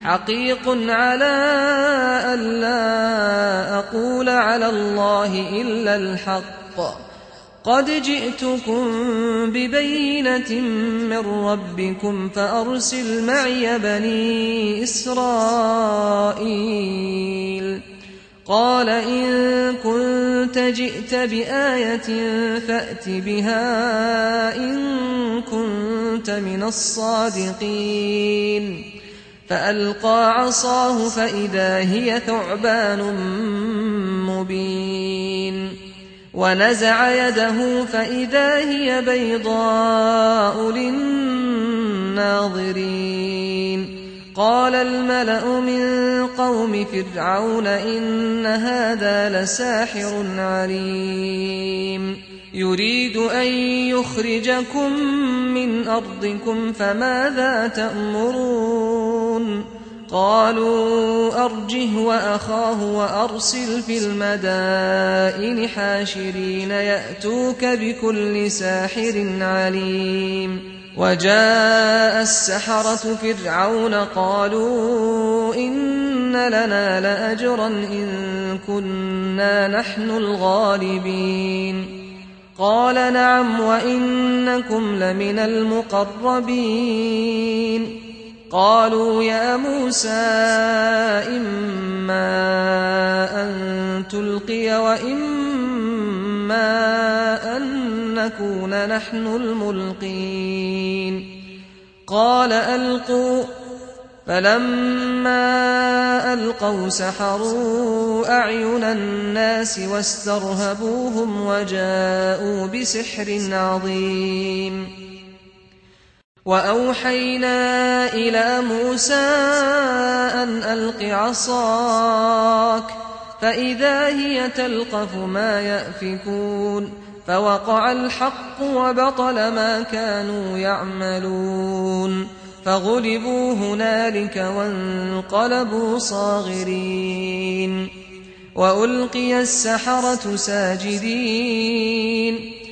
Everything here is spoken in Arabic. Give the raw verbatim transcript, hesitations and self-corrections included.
حقيق على ألا أقول على الله إلا الحق قد جئتكم ببينة من ربكم فأرسل معي بني إسرائيل قال إن كنت جئت بآية فأت بها إن كنت من الصادقين فألقى عصاه فإذا هي ثعبان مبين ونزع يده فإذا هي بيضاء للناظرين قال الملأ من قوم فرعون إن هذا لساحر عليم يريد أن يخرجكم من أرضكم فماذا تأمرون قالوا أرجه وأخاه وأرسل في المدائن حاشرين يأتوك بكل ساحر عليم وجاء السحرة فرعون قالوا إن لنا لأجرا إن كنا نحن الغالبين قال نعم وإنكم لمن المقربين قالوا يا موسى إما أن تلقي وإما أن نكون نحن الملقين قال ألقوا فلما ألقوا سحروا أعين الناس واسترهبوهم وجاءوا بسحر عظيم وأوحينا إلى موسى أن ألق عصاك فإذا هي تلقف ما يأفكون فوقع الحق وبطل ما كانوا يعملون فغلبوا هنالك وانقلبوا صاغرين وألقي السحرة ساجدين